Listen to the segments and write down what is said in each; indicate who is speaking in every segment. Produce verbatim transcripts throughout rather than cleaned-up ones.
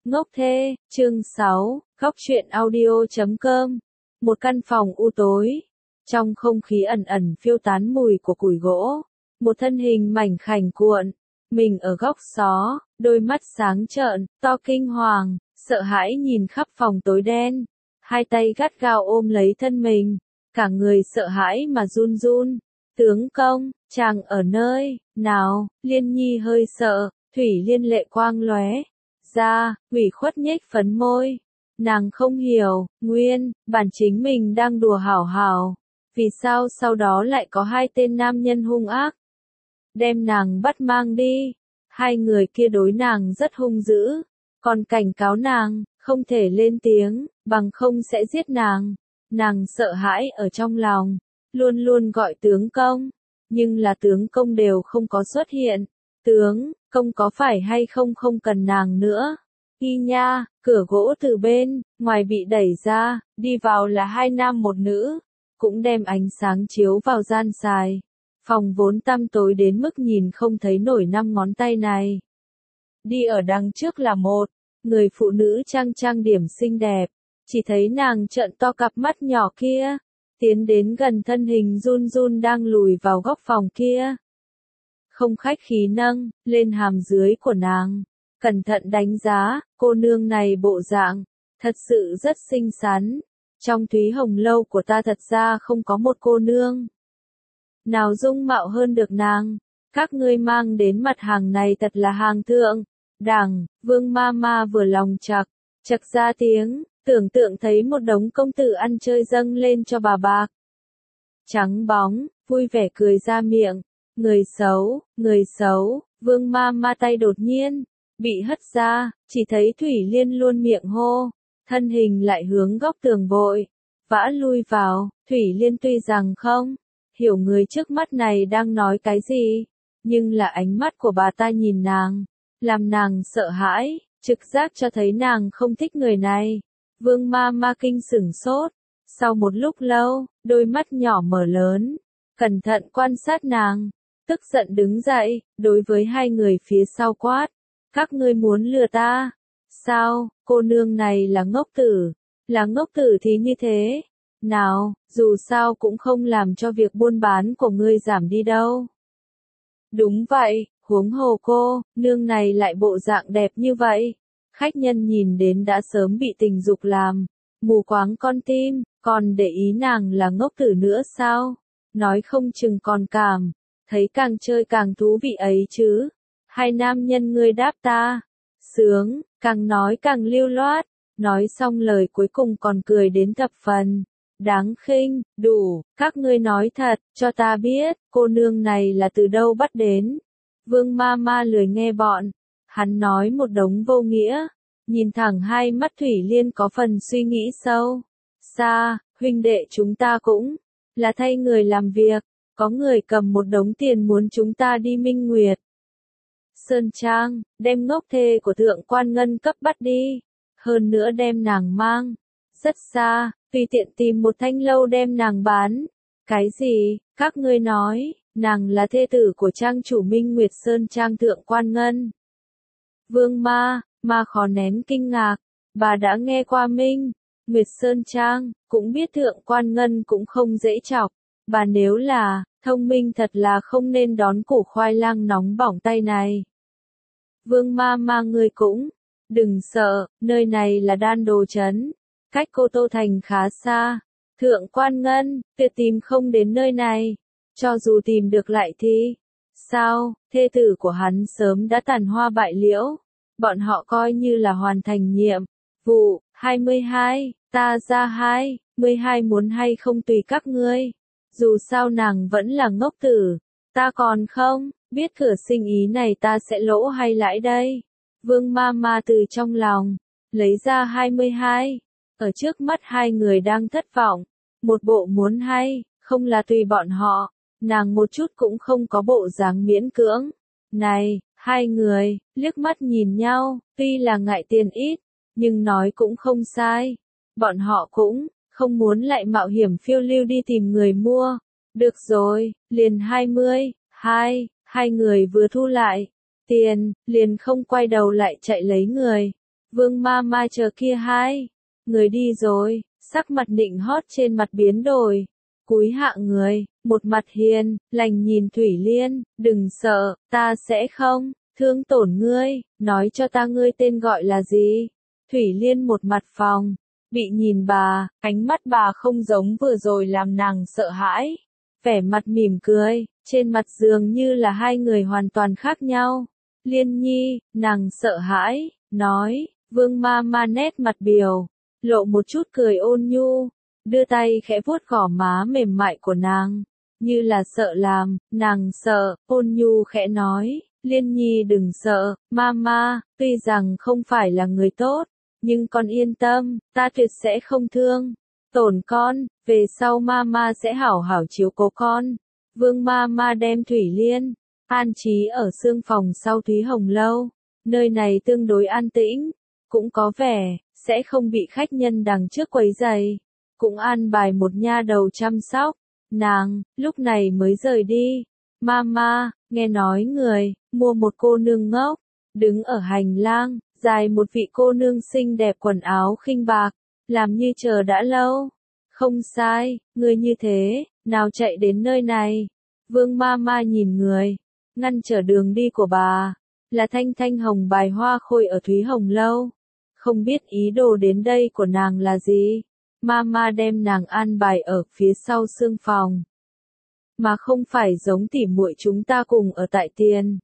Speaker 1: Ngốc thê, chương sáu, góc truyện audio chấm com. Một căn phòng u tối. Trong không khí ẩn ẩn phiêu tán mùi của củi gỗ. Một thân hình mảnh khảnh cuộn. Mình ở góc xó, đôi mắt sáng trợn, to kinh hoàng, sợ hãi nhìn khắp phòng tối đen. Hai tay gắt gao ôm lấy thân mình. Cả người sợ hãi mà run run. Tướng công, chàng ở nơi nào? Liên Nhi hơi sợ, Thủy Liên lệ quang lóe ra, ủy khuất nhếch phấn môi. Nàng không hiểu, nguyên, bản chính mình đang đùa hảo hảo. Vì sao sau đó lại có hai tên nam nhân hung ác? Đem nàng bắt mang đi. Hai người kia đối nàng rất hung dữ. Còn cảnh cáo nàng, không thể lên tiếng, bằng không sẽ giết nàng. Nàng sợ hãi ở trong lòng, luôn luôn gọi tướng công. Nhưng là tướng công đều không có xuất hiện. Tướng công có phải hay không không cần nàng nữa. Y nha, cửa gỗ từ bên ngoài bị đẩy ra, đi vào là hai nam một nữ, cũng đem ánh sáng chiếu vào gian xài. Phòng vốn tăm tối đến mức nhìn không thấy nổi năm ngón tay này. Đi ở đằng trước là một người phụ nữ trang trang điểm xinh đẹp, chỉ thấy nàng trợn to cặp mắt nhỏ kia, tiến đến gần thân hình run run đang lùi vào góc phòng kia. Không khách khí nâng lên hàm dưới của nàng, cẩn thận đánh giá, cô nương này bộ dạng, thật sự rất xinh xắn. Trong Thúy Hồng lâu của ta thật ra không có một cô nương nào dung mạo hơn được nàng. Các ngươi mang đến mặt hàng này thật là hàng thượng đẳng. Vương ma ma vừa lòng chạc, chạc ra tiếng, tưởng tượng thấy một đống công tử ăn chơi dâng lên cho bà bạc. Trắng bóng, vui vẻ cười ra miệng. Người xấu, người xấu, vương ma ma tay đột nhiên bị hất ra, chỉ thấy Thủy Liên luôn miệng hô, thân hình lại hướng góc tường vội vã lui vào. Thủy Liên tuy rằng không hiểu người trước mắt này đang nói cái gì, nhưng là ánh mắt của bà ta nhìn nàng, làm nàng sợ hãi, trực giác cho thấy nàng không thích người này. Vương ma ma kinh sửng sốt, sau một lúc lâu, đôi mắt nhỏ mở lớn, cẩn thận quan sát nàng, tức giận đứng dậy, đối với hai người phía sau quát, các ngươi muốn lừa ta? Sao, cô nương này là ngốc tử, là ngốc tử thì như thế nào, dù sao cũng không làm cho việc buôn bán của ngươi giảm đi đâu. Đúng vậy, huống hồ cô nương này lại bộ dạng đẹp như vậy. Khách nhân nhìn đến đã sớm bị tình dục làm mù quáng con tim, còn để ý nàng là ngốc tử nữa sao? Nói không chừng còn cảm thấy càng chơi càng thú vị ấy chứ. Hai nam nhân ngươi đáp ta sướng, càng nói càng lưu loát, nói xong lời cuối cùng còn cười đến thập phần đáng khinh. Đủ, các ngươi nói thật cho ta biết, cô nương này là từ đâu bắt đến? Vương ma ma lười nghe bọn hắn nói một đống vô nghĩa, nhìn thẳng hai mắt Thủy Liên có phần suy nghĩ sâu xa. Huynh đệ chúng ta cũng là thay người làm việc, có người cầm một đống tiền muốn chúng ta đi Minh Nguyệt Sơn Trang, đem ngốc thê của thượng quan ngân cấp bắt đi, hơn nữa đem nàng mang rất xa, tùy tiện tìm một thanh lâu đem nàng bán. Cái gì? Các ngươi nói, nàng là thê tử của trang chủ Minh Nguyệt Sơn Trang thượng quan ngân? Vương ma, ma khó nén kinh ngạc, bà đã nghe qua Minh Nguyệt Sơn Trang, cũng biết thượng quan ngân cũng không dễ chọc. Bà nếu là thông minh thật là không nên đón củ khoai lang nóng bỏng tay này. Vương ma ma ngươi cũng đừng sợ, nơi này là Đan Đồ Trấn, cách Cô Tô Thành khá xa. Thượng quan ngân, tuyệt tìm không đến nơi này. Cho dù tìm được lại thì sao, thê tử của hắn sớm đã tàn hoa bại liễu. Bọn họ coi như là hoàn thành nhiệm vụ. hai mươi hai, ta ra hai mươi hai muốn hay không tùy các ngươi. Dù sao nàng vẫn là ngốc tử, ta còn không biết cửa sinh ý này ta sẽ lỗ hay lãi đây. Vương ma ma từ trong lòng lấy ra hai mươi hai, ở trước mắt hai người đang thất vọng, một bộ muốn hay không là tùy bọn họ. Nàng một chút cũng không có bộ dáng miễn cưỡng. Này, hai người liếc mắt nhìn nhau, tuy là ngại tiền ít, nhưng nói cũng không sai. Bọn họ cũng không muốn lại mạo hiểm phiêu lưu đi tìm người mua. Được rồi, liền hai mươi hai, hai người vừa thu lại tiền, liền không quay đầu lại chạy lấy người. Vương Mama chờ kia hai. Người đi rồi, sắc mặt nịnh hót trên mặt biến đổi. Cúi hạ người, một mặt hiền, lành nhìn Thủy Liên, đừng sợ, ta sẽ không thương tổn ngươi, nói cho ta ngươi tên gọi là gì. Thủy Liên một mặt phòng, bị nhìn bà, ánh mắt bà không giống vừa rồi làm nàng sợ hãi. Vẻ mặt mỉm cười, trên mặt dường như là hai người hoàn toàn khác nhau. Liên Nhi, nàng sợ hãi, nói, Vương Mama nét mặt biểu, lộ một chút cười ôn nhu, đưa tay khẽ vuốt gò má mềm mại của nàng, như là sợ làm, nàng sợ, ôn nhu khẽ nói, Liên Nhi đừng sợ, Mama, tuy rằng không phải là người tốt, nhưng con yên tâm, ta tuyệt sẽ không thương tổn con, về sau Mama sẽ hảo hảo chiếu cố con. Vương Mama đem Thủy Liên an trí ở xương phòng sau Thúy Hồng Lâu, nơi này tương đối an tĩnh, cũng có vẻ sẽ không bị khách nhân đằng trước quấy rầy, cũng an bài một nha đầu chăm sóc. Nàng lúc này mới rời đi. Mama, nghe nói người mua một cô nương ngốc, đứng ở hành lang, dài một vị cô nương xinh đẹp quần áo khinh bạc, làm như chờ đã lâu. Không sai, người như thế, nào chạy đến nơi này. Vương Mama nhìn người, ngăn trở đường đi của bà, là thanh thanh hồng bài hoa khôi ở Thúy Hồng Lâu. Không biết ý đồ đến đây của nàng là gì. Mama đem nàng an bài ở phía sau xương phòng, mà không phải giống tỉ muội chúng ta cùng ở tại tiền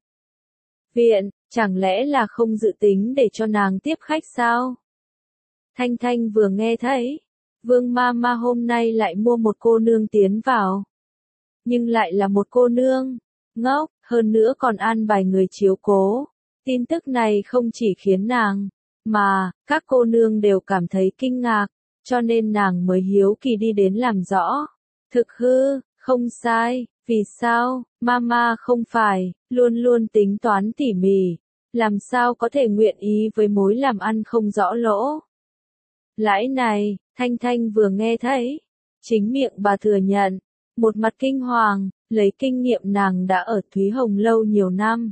Speaker 1: viện, chẳng lẽ là không dự tính để cho nàng tiếp khách sao? Thanh Thanh vừa nghe thấy, Vương Mama hôm nay lại mua một cô nương tiến vào, nhưng lại là một cô nương ngốc, hơn nữa còn an bài người chiếu cố. Tin tức này không chỉ khiến nàng, mà các cô nương đều cảm thấy kinh ngạc, cho nên nàng mới hiếu kỳ đi đến làm rõ. Thực hư, không sai, vì sao, Mama không phải, luôn luôn tính toán tỉ mỉ, làm sao có thể nguyện ý với mối làm ăn không rõ lỗ. Lãi này, Thanh Thanh vừa nghe thấy, chính miệng bà thừa nhận, một mặt kinh hoàng, lấy kinh nghiệm nàng đã ở Thúy Hồng Lâu nhiều năm.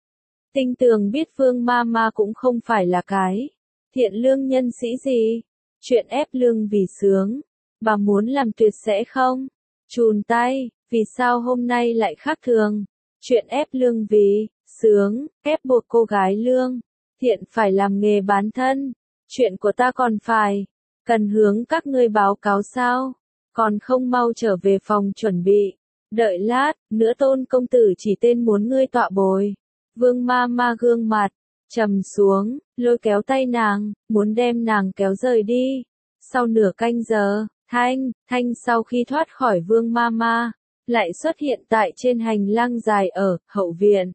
Speaker 1: Tinh tường biết Vương Mama cũng không phải là cái thiện lương nhân sĩ gì, chuyện ép lương vì sướng, bà muốn làm tuyệt sẽ không chùn tay, vì sao hôm nay lại khác thường, chuyện ép lương vì sướng, ép buộc cô gái lương, thiện phải làm nghề bán thân, chuyện của ta còn phải cần hướng các ngươi báo cáo sao, còn không mau trở về phòng chuẩn bị, đợi lát, nữa Tôn công tử chỉ tên muốn ngươi tọa bồi. Vương Mama gương mặt trầm xuống, lôi kéo tay nàng, muốn đem nàng kéo rời đi. Sau nửa canh giờ, Thanh, Thanh sau khi thoát khỏi Vương Mama, lại xuất hiện tại trên hành lang dài ở hậu viện.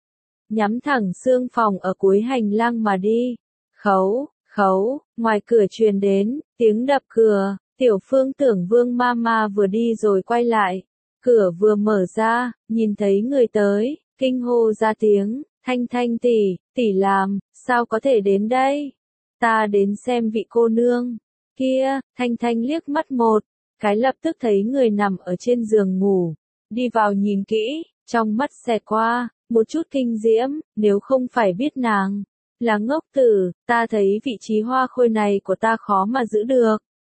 Speaker 1: Nhắm thẳng xương phòng ở cuối hành lang mà đi. Khấu, khấu, ngoài cửa truyền đến, tiếng đập cửa, Tiểu Phương tưởng Vương Mama vừa đi rồi quay lại. Cửa vừa mở ra, nhìn thấy người tới, kinh hô ra tiếng, Thanh Thanh tỷ, tỷ làm, sao có thể đến đây? Ta đến xem vị cô nương. Kia, Thanh Thanh liếc mắt một, cái lập tức thấy người nằm ở trên giường ngủ. Đi vào nhìn kỹ, trong mắt xẹt qua, một chút kinh diễm, nếu không phải biết nàng là ngốc tử, ta thấy vị trí hoa khôi này của ta khó mà giữ được.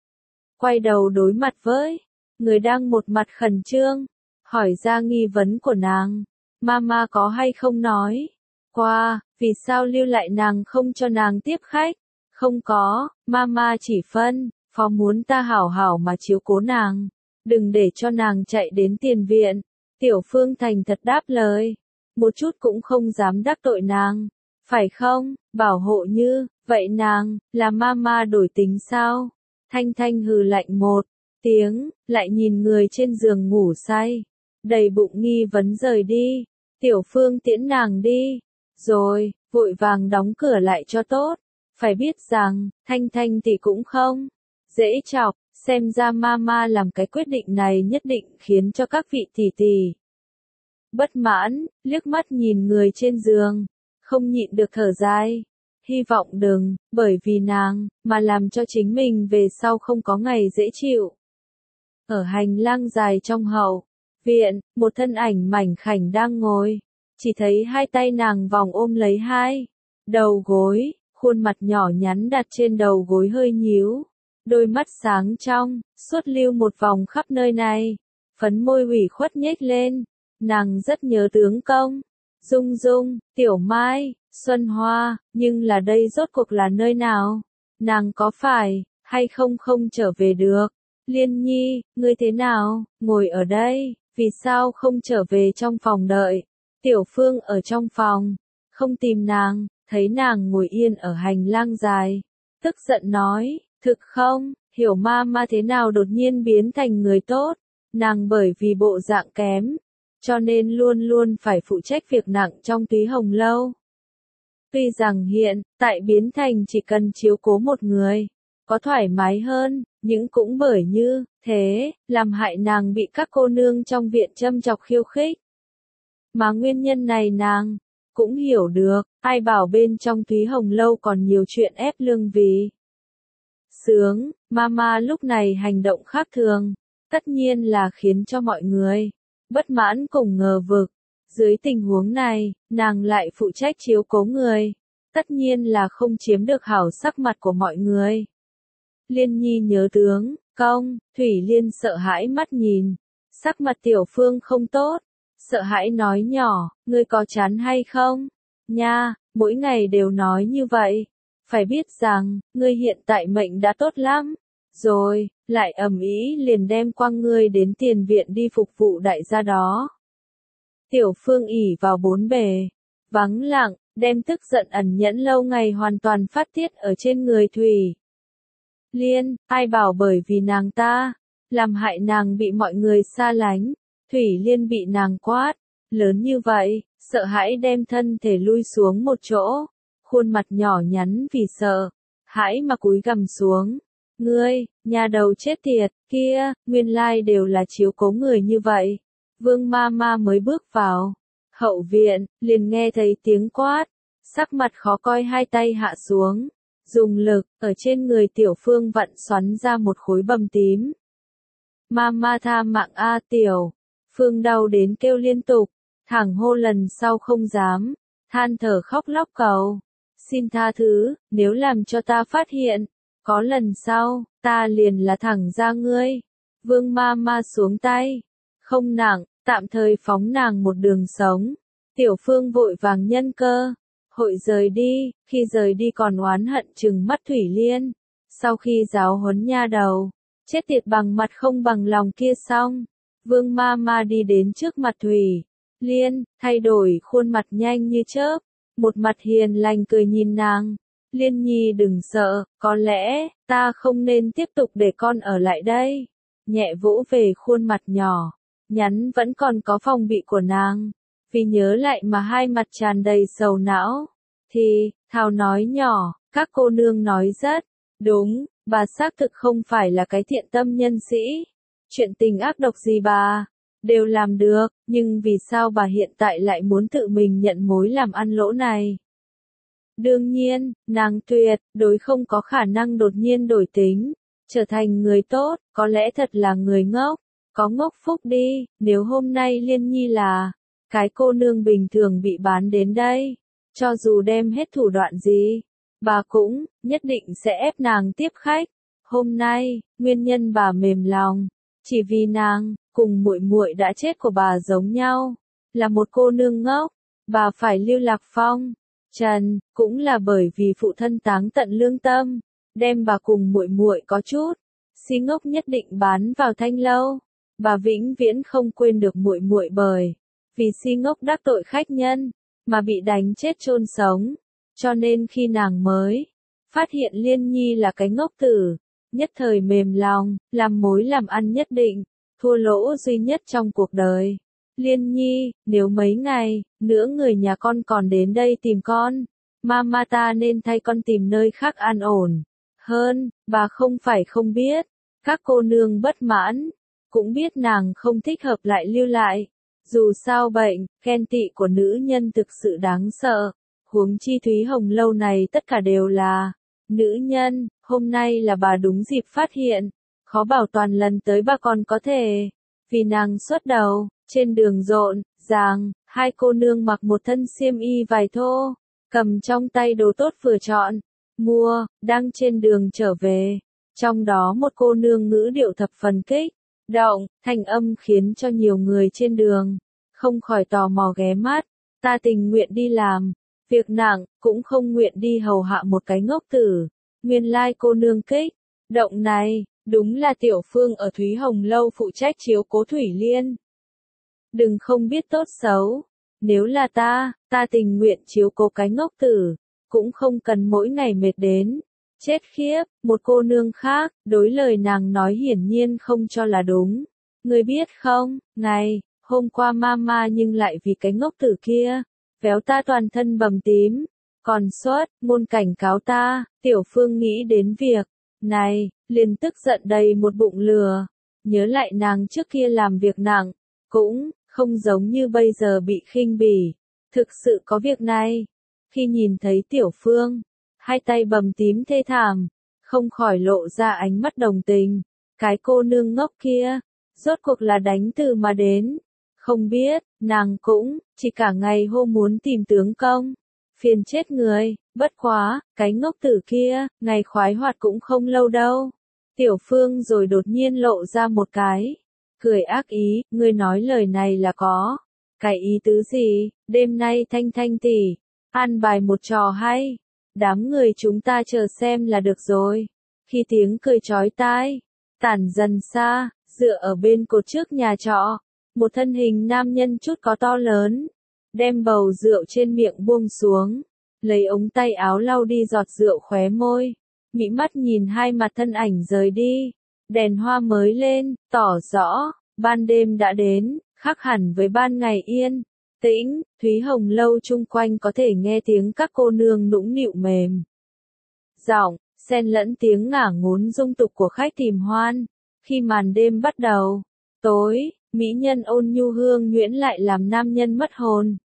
Speaker 1: Quay đầu đối mặt với người đang một mặt khẩn trương, hỏi ra nghi vấn của nàng. Mama có hay không nói qua, vì sao lưu lại nàng không cho nàng tiếp khách? Không có, Mama chỉ phân, phó muốn ta hảo hảo mà chiếu cố nàng, đừng để cho nàng chạy đến tiền viện. Tiểu Phương thành thật đáp lời, một chút cũng không dám đắc tội nàng, phải không, bảo hộ như, vậy nàng, là Mama đổi tính sao? Thanh Thanh hừ lạnh một tiếng, lại nhìn người trên giường ngủ say, đầy bụng nghi vấn rời đi. Tiểu Phương tiễn nàng đi, rồi, vội vàng đóng cửa lại cho tốt. Phải biết rằng, Thanh Thanh tỷ cũng không dễ chọc, xem ra Mama làm cái quyết định này nhất định khiến cho các vị tỷ tỷ bất mãn, liếc mắt nhìn người trên giường, không nhịn được thở dài. Hy vọng đừng, bởi vì nàng, mà làm cho chính mình về sau không có ngày dễ chịu. Ở hành lang dài trong hậu viện, một thân ảnh mảnh khảnh đang ngồi, chỉ thấy hai tay nàng vòng ôm lấy hai đầu gối, khuôn mặt nhỏ nhắn đặt trên đầu gối hơi nhíu, đôi mắt sáng trong, suốt lưu một vòng khắp nơi này, phấn môi ủy khuất nhếch lên, nàng rất nhớ tướng công, Dung Dung, Tiểu Mai, Xuân Hoa, nhưng là đây rốt cuộc là nơi nào? Nàng có phải, hay không không trở về được? Liên Nhi, ngươi thế nào, ngồi ở đây, vì sao không trở về trong phòng đợi? Tiểu Phương ở trong phòng, không tìm nàng, thấy nàng ngồi yên ở hành lang dài, tức giận nói, thực không, Hiểu ma ma thế nào đột nhiên biến thành người tốt, nàng bởi vì bộ dạng kém, cho nên luôn luôn phải phụ trách việc nặng trong Túy Hồng Lâu. Tuy rằng hiện, tại biến thành chỉ cần chiếu cố một người, có thoải mái hơn, nhưng cũng bởi như, thế, làm hại nàng bị các cô nương trong viện châm chọc khiêu khích. Mà nguyên nhân này nàng, cũng hiểu được, ai bảo bên trong Túy Hồng Lâu còn nhiều chuyện ép lương vì. Sướng, Mama lúc này hành động khác thường, tất nhiên là khiến cho mọi người bất mãn cùng ngờ vực. Dưới tình huống này, nàng lại phụ trách chiếu cố người, tất nhiên là không chiếm được hảo sắc mặt của mọi người. Liên Nhi nhớ tướng, công, Thủy Liên sợ hãi mắt nhìn, sắc mặt Tiểu Phương không tốt, sợ hãi nói nhỏ, ngươi có chán hay không? Nha, mỗi ngày đều nói như vậy, phải biết rằng, ngươi hiện tại mệnh đã tốt lắm, rồi, lại ầm ĩ liền đem quăng ngươi đến tiền viện đi phục vụ đại gia đó. Tiểu Phương ỉ vào bốn bề, vắng lặng, đem tức giận ẩn nhẫn lâu ngày hoàn toàn phát tiết ở trên người Thủy Liên, ai bảo bởi vì nàng ta, làm hại nàng bị mọi người xa lánh, Thủy Liên bị nàng quát, lớn như vậy, sợ hãi đem thân thể lui xuống một chỗ, khuôn mặt nhỏ nhắn vì sợ, hãi mà cúi gằm xuống. Ngươi, nhà đầu chết tiệt, kia, nguyên lai đều là chiếu cố người như vậy. Vương ma ma mới bước vào hậu viện, liền nghe thấy tiếng quát, sắc mặt khó coi hai tay hạ xuống, dùng lực, ở trên người Tiểu Phương vặn xoắn ra một khối bầm tím. Ma ma tha mạng a Tiểu, Phương đau đến kêu liên tục, thẳng hô lần sau không dám, than thở khóc lóc cầu, xin tha thứ, nếu làm cho ta phát hiện, có lần sau, ta liền là thẳng ra ngươi. Vương ma ma xuống tay, không nặng, tạm thời phóng nàng một đường sống. Tiểu Phương vội vàng nhân cơ, hội rời đi, khi rời đi còn oán hận trừng mắt Thủy Liên. Sau khi giáo huấn nha đầu, chết tiệt bằng mặt không bằng lòng kia xong, Vương ma ma đi đến trước mặt Thủy Liên, thay đổi khuôn mặt nhanh như chớp, một mặt hiền lành cười nhìn nàng. Liên Nhi đừng sợ, có lẽ, ta không nên tiếp tục để con ở lại đây. Nhẹ vỗ về khuôn mặt nhỏ, nhắn vẫn còn có phòng bị của nàng. Vì nhớ lại mà hai mặt tràn đầy sầu não. Thì, Thảo nói nhỏ, các cô nương nói rất đúng, bà xác thực không phải là cái thiện tâm nhân sĩ. Chuyện tình ác độc gì bà đều làm được, nhưng vì sao bà hiện tại lại muốn tự mình nhận mối làm ăn lỗ này? Đương nhiên, nàng tuyệt đối không có khả năng đột nhiên đổi tính, trở thành người tốt, có lẽ thật là người ngốc, có ngốc phúc đi, nếu hôm nay Liên Nhi là cái cô nương bình thường bị bán đến đây, cho dù đem hết thủ đoạn gì, bà cũng nhất định sẽ ép nàng tiếp khách. Hôm nay, nguyên nhân bà mềm lòng, chỉ vì nàng cùng muội muội đã chết của bà giống nhau, là một cô nương ngốc, bà phải lưu lạc phong trần, cũng là bởi vì phụ thân táng tận lương tâm, đem bà cùng muội muội có chút si ngốc nhất định bán vào Thanh Lâu. Bà vĩnh viễn không quên được muội muội bởi vì si ngốc đắc tội khách nhân mà bị đánh chết chôn sống, cho nên khi nàng mới phát hiện Liên Nhi là cái ngốc tử, nhất thời mềm lòng, làm mối làm ăn nhất định thua lỗ duy nhất trong cuộc đời. Liên Nhi, nếu mấy ngày nữa người nhà con còn đến đây tìm con, mama ta nên thay con tìm nơi khác an ổn hơn. Bà không phải không biết, các cô nương bất mãn, cũng biết nàng không thích hợp lại lưu lại. Dù sao bệnh, ghen tị của nữ nhân thực sự đáng sợ, huống chi Thúy Hồng Lâu này tất cả đều là nữ nhân, hôm nay là bà đúng dịp phát hiện, khó bảo toàn lần tới bà còn có thể, vì nàng xuất đầu. Trên đường rộn ràng, hai cô nương mặc một thân xiêm y vải thô, cầm trong tay đồ tốt vừa chọn, mua, đang trên đường trở về. Trong đó một cô nương ngữ điệu thập phần kích động, thanh âm khiến cho nhiều người trên đường không khỏi tò mò ghé mắt. Ta tình nguyện đi làm việc nặng, cũng không nguyện đi hầu hạ một cái ngốc tử. Nguyên lai like cô nương kích động này, đúng là Tiểu Phương ở Thúy Hồng Lâu phụ trách chiếu cố Thủy Liên. Đừng không biết tốt xấu, nếu là ta, ta tình nguyện chiếu cố cái ngốc tử, cũng không cần mỗi ngày mệt đến chết khiếp. Một cô nương khác, đối lời nàng nói hiển nhiên không cho là đúng. Ngươi biết không, ngày hôm qua mama nhưng lại vì cái ngốc tử kia, véo ta toàn thân bầm tím, còn suốt ngôn cảnh cáo ta. Tiểu Phương nghĩ đến việc này, liền tức giận đầy một bụng lừa. Nhớ lại nàng trước kia làm việc nặng, cũng không giống như bây giờ bị khinh bỉ. Thực sự có việc này. Khi nhìn thấy Tiểu Phương, hai tay bầm tím thê thảm, không khỏi lộ ra ánh mắt đồng tình. Cái cô nương ngốc kia, rốt cuộc là đánh từ mà đến. Không biết, nàng cũng, chỉ cả ngày hô muốn tìm tướng công. Phiền chết người, bất quá, cái ngốc tử kia, ngày khoái hoạt cũng không lâu đâu. Tiểu Phương rồi đột nhiên lộ ra một cái cười ác ý. Ngươi nói lời này là có cái ý tứ gì? Đêm nay Thanh Thanh tỷ an bài một trò hay, đám người chúng ta chờ xem là được rồi. Khi tiếng cười chói tai tản dần xa, dựa ở bên cột trước nhà trọ, một thân hình nam nhân chút có to lớn, đem bầu rượu trên miệng buông xuống, lấy ống tay áo lau đi giọt rượu khóe môi, mị mắt nhìn hai mặt thân ảnh rời đi. Đèn hoa mới lên, tỏ rõ ban đêm đã đến, khác hẳn với ban ngày yên tĩnh. Thúy Hồng Lâu chung quanh có thể nghe tiếng các cô nương nũng nịu mềm giọng, xen lẫn tiếng ngả ngốn dung tục của khách tìm hoan. Khi màn đêm bắt đầu tối, mỹ nhân ôn nhu hương nhuyễn lại làm nam nhân mất hồn,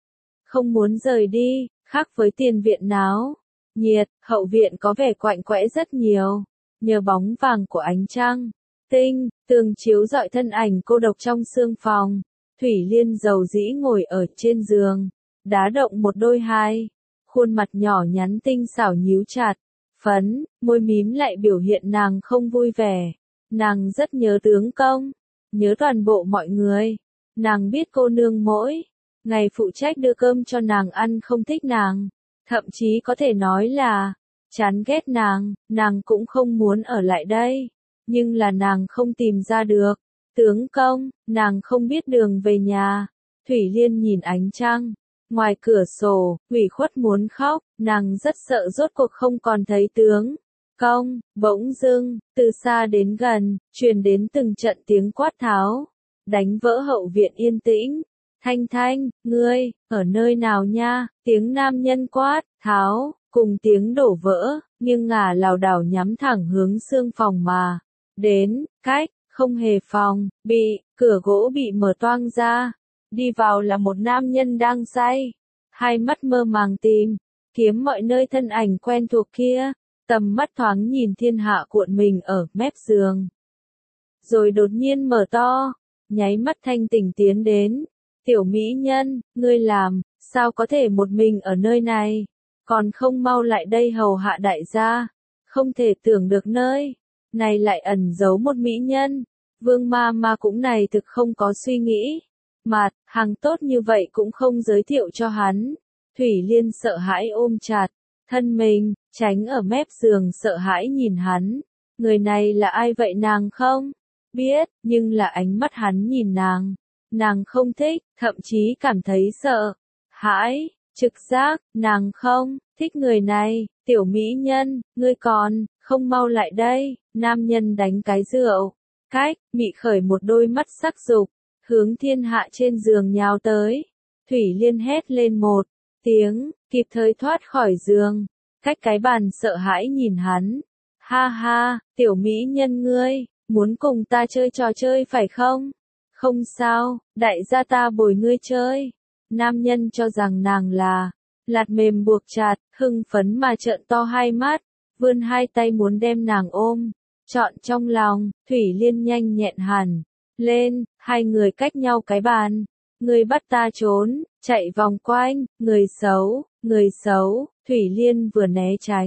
Speaker 1: không muốn rời đi. Khác với tiền viện náo nhiệt, hậu viện có vẻ quạnh quẽ rất nhiều. Nhờ bóng vàng của ánh trăng tinh tường chiếu rọi thân ảnh cô độc trong sương phòng, Thủy Liên dầu dĩ ngồi ở trên giường, đá động một đôi hai, khuôn mặt nhỏ nhắn tinh xảo nhíu chặt phấn, môi mím lại biểu hiện nàng không vui vẻ. Nàng rất nhớ tướng công, nhớ toàn bộ mọi người. Nàng biết cô nương mỗi ngày phụ trách đưa cơm cho nàng ăn không thích nàng, thậm chí có thể nói là chán ghét nàng. Nàng cũng không muốn ở lại đây, nhưng là nàng không tìm ra được tướng công, nàng không biết đường về nhà. Thủy Liên nhìn ánh trăng ngoài cửa sổ, ủy khuất muốn khóc. Nàng rất sợ rốt cuộc không còn thấy tướng công. Bỗng dưng, từ xa đến gần, truyền đến từng trận tiếng quát tháo, đánh vỡ hậu viện yên tĩnh. Thanh Thanh, ngươi ở nơi nào nha? Tiếng nam nhân quát tháo cùng tiếng đổ vỡ, nghiêng ngả lảo đảo nhắm thẳng hướng sương phòng mà đến. Cách không hề phòng bị, cửa gỗ bị mở toang ra, đi vào là một nam nhân đang say, hai mắt mơ màng tìm kiếm mọi nơi thân ảnh quen thuộc kia. Tầm mắt thoáng nhìn thiên hạ cuộn mình ở mép giường, rồi đột nhiên mở to, nháy mắt thanh tỉnh tiến đến. Tiểu mỹ nhân, ngươi làm sao có thể một mình ở nơi này, còn không mau lại đây hầu hạ đại gia. Không thể tưởng được nơi này lại ẩn giấu một mỹ nhân. Vương ma ma cũng này thực không có suy nghĩ, mà hàng tốt như vậy cũng không giới thiệu cho hắn. Thủy Liên sợ hãi ôm chặt thân mình, tránh ở mép giường, sợ hãi nhìn hắn. Người này là ai vậy? Nàng không biết, nhưng là ánh mắt hắn nhìn nàng, nàng không thích, thậm chí cảm thấy sợ hãi. Trực giác, nàng không thích người này. Tiểu mỹ nhân, ngươi còn không mau lại đây. Nam nhân đánh cái rượu, cách, mị khởi một đôi mắt sắc dục, hướng thiên hạ trên giường nhào tới. Thủy Liên hét lên một tiếng, kịp thời thoát khỏi giường, cách cái bàn sợ hãi nhìn hắn. Ha ha, tiểu mỹ nhân ngươi, muốn cùng ta chơi trò chơi phải không? Không sao, đại gia ta bồi ngươi chơi. Nam nhân cho rằng nàng là lạt mềm buộc chặt, hưng phấn mà trợn to hai mắt, vươn hai tay muốn đem nàng ôm trọn trong lòng. Thủy Liên nhanh nhẹn hẳn lên, hai người cách nhau cái bàn. Người bắt ta trốn, chạy vòng quanh, người xấu, người xấu. Thủy Liên vừa né tránh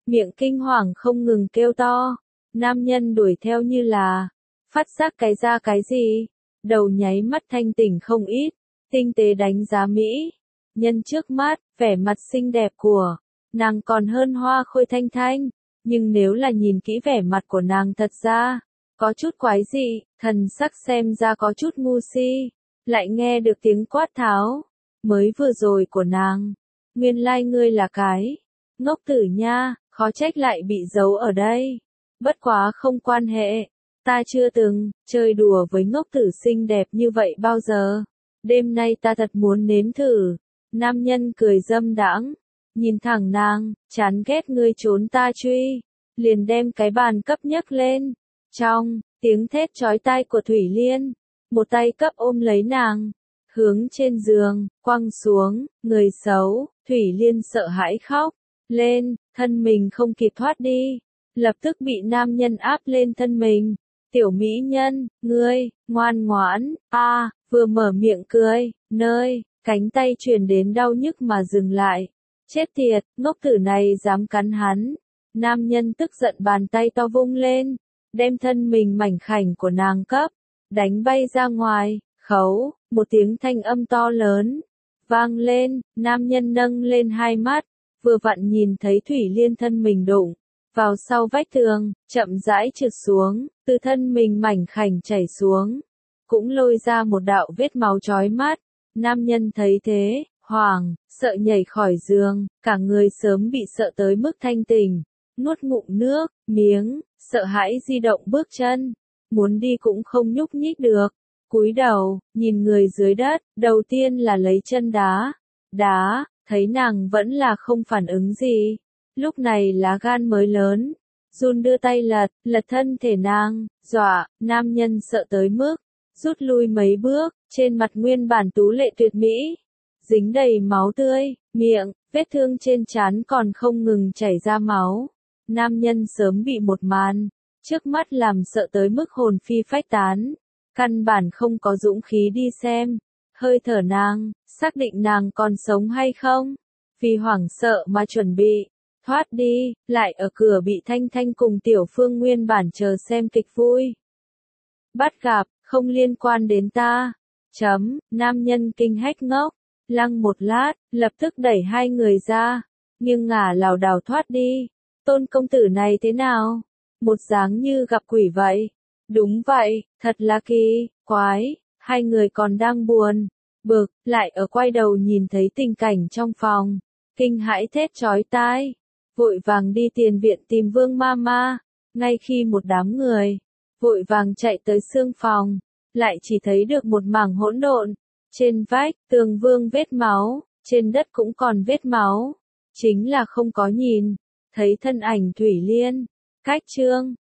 Speaker 1: miệng kinh hoàng không ngừng kêu to. Nam nhân đuổi theo như là phát giác cái ra cái gì, đầu nháy mắt thanh tỉnh không ít, tinh tế đánh giá Mỹ nhân trước mắt, vẻ mặt xinh đẹp của nàng còn hơn Hoa Khôi Thanh Thanh, nhưng nếu là nhìn kỹ vẻ mặt của nàng thật ra có chút quái dị, thần sắc xem ra có chút ngu si, lại nghe được tiếng quát tháo mới vừa rồi của nàng. Nguyên lai ngươi là cái ngốc tử nha, khó trách lại bị giấu ở đây. Bất quá không quan hệ, ta chưa từng chơi đùa với ngốc tử xinh đẹp như vậy bao giờ. Đêm nay ta thật muốn nếm thử. Nam nhân cười dâm đãng, nhìn thẳng nàng, chán ghét ngươi trốn ta truy, liền đem cái bàn cấp nhấc lên. Trong tiếng thét chói tai của Thủy Liên, một tay cấp ôm lấy nàng, hướng trên giường quăng xuống. Người xấu, Thủy Liên sợ hãi khóc lên, thân mình không kịp thoát đi, lập tức bị nam nhân áp lên thân mình. Tiểu mỹ nhân, ngươi ngoan ngoãn. A, à, vừa mở miệng cười, nơi cánh tay truyền đến đau nhức mà dừng lại. Chết tiệt, ngốc tử này dám cắn hắn. Nam nhân tức giận bàn tay to vung lên, đem thân mình mảnh khảnh của nàng cấp đánh bay ra ngoài. Khấu, một tiếng thanh âm to lớn vang lên, nam nhân nâng lên hai mắt, vừa vặn nhìn thấy Thủy Liên thân mình đụng vào sau vách tường, chậm rãi trượt xuống, từ thân mình mảnh khảnh chảy xuống, cũng lôi ra một đạo vết máu chói mắt. Nam nhân thấy thế, hoảng, sợ nhảy khỏi giường, cả người sớm bị sợ tới mức thanh tỉnh, nuốt ngụm nước, miếng, sợ hãi di động bước chân, muốn đi cũng không nhúc nhích được. Cúi đầu, nhìn người dưới đất, đầu tiên là lấy chân đá, đá, thấy nàng vẫn là không phản ứng gì. Lúc này lá gan mới lớn, run đưa tay lật, lật thân thể nàng, dọa, nam nhân sợ tới mức rút lui mấy bước, trên mặt nguyên bản tú lệ tuyệt mỹ, dính đầy máu tươi, miệng, vết thương trên trán còn không ngừng chảy ra máu. Nam nhân sớm bị một màn trước mắt làm sợ tới mức hồn phi phách tán, căn bản không có dũng khí đi xem hơi thở nàng, xác định nàng còn sống hay không, vì hoảng sợ mà chuẩn bị thoát đi, lại ở cửa bị Thanh Thanh cùng Tiểu Phương nguyên bản chờ xem kịch vui bắt gặp. Không liên quan đến ta. Chấm, nam nhân kinh hách ngốc, lăng một lát, lập tức đẩy hai người ra, nhưng ngả lảo đảo thoát đi. Tôn công tử này thế nào? Một dáng như gặp quỷ vậy. Đúng vậy, thật là kỳ, quái, hai người còn đang buồn, bực, lại ở quay đầu nhìn thấy tình cảnh trong phòng, kinh hãi thét chói tai, vội vàng đi tiền viện tìm Vương Mama, ngay khi một đám người vội vàng chạy tới xương phòng, lại chỉ thấy được một mảng hỗn độn, trên vách, tường vương vết máu, trên đất cũng còn vết máu, chính là không có nhìn thấy thân ảnh Thủy Liên. Cách chương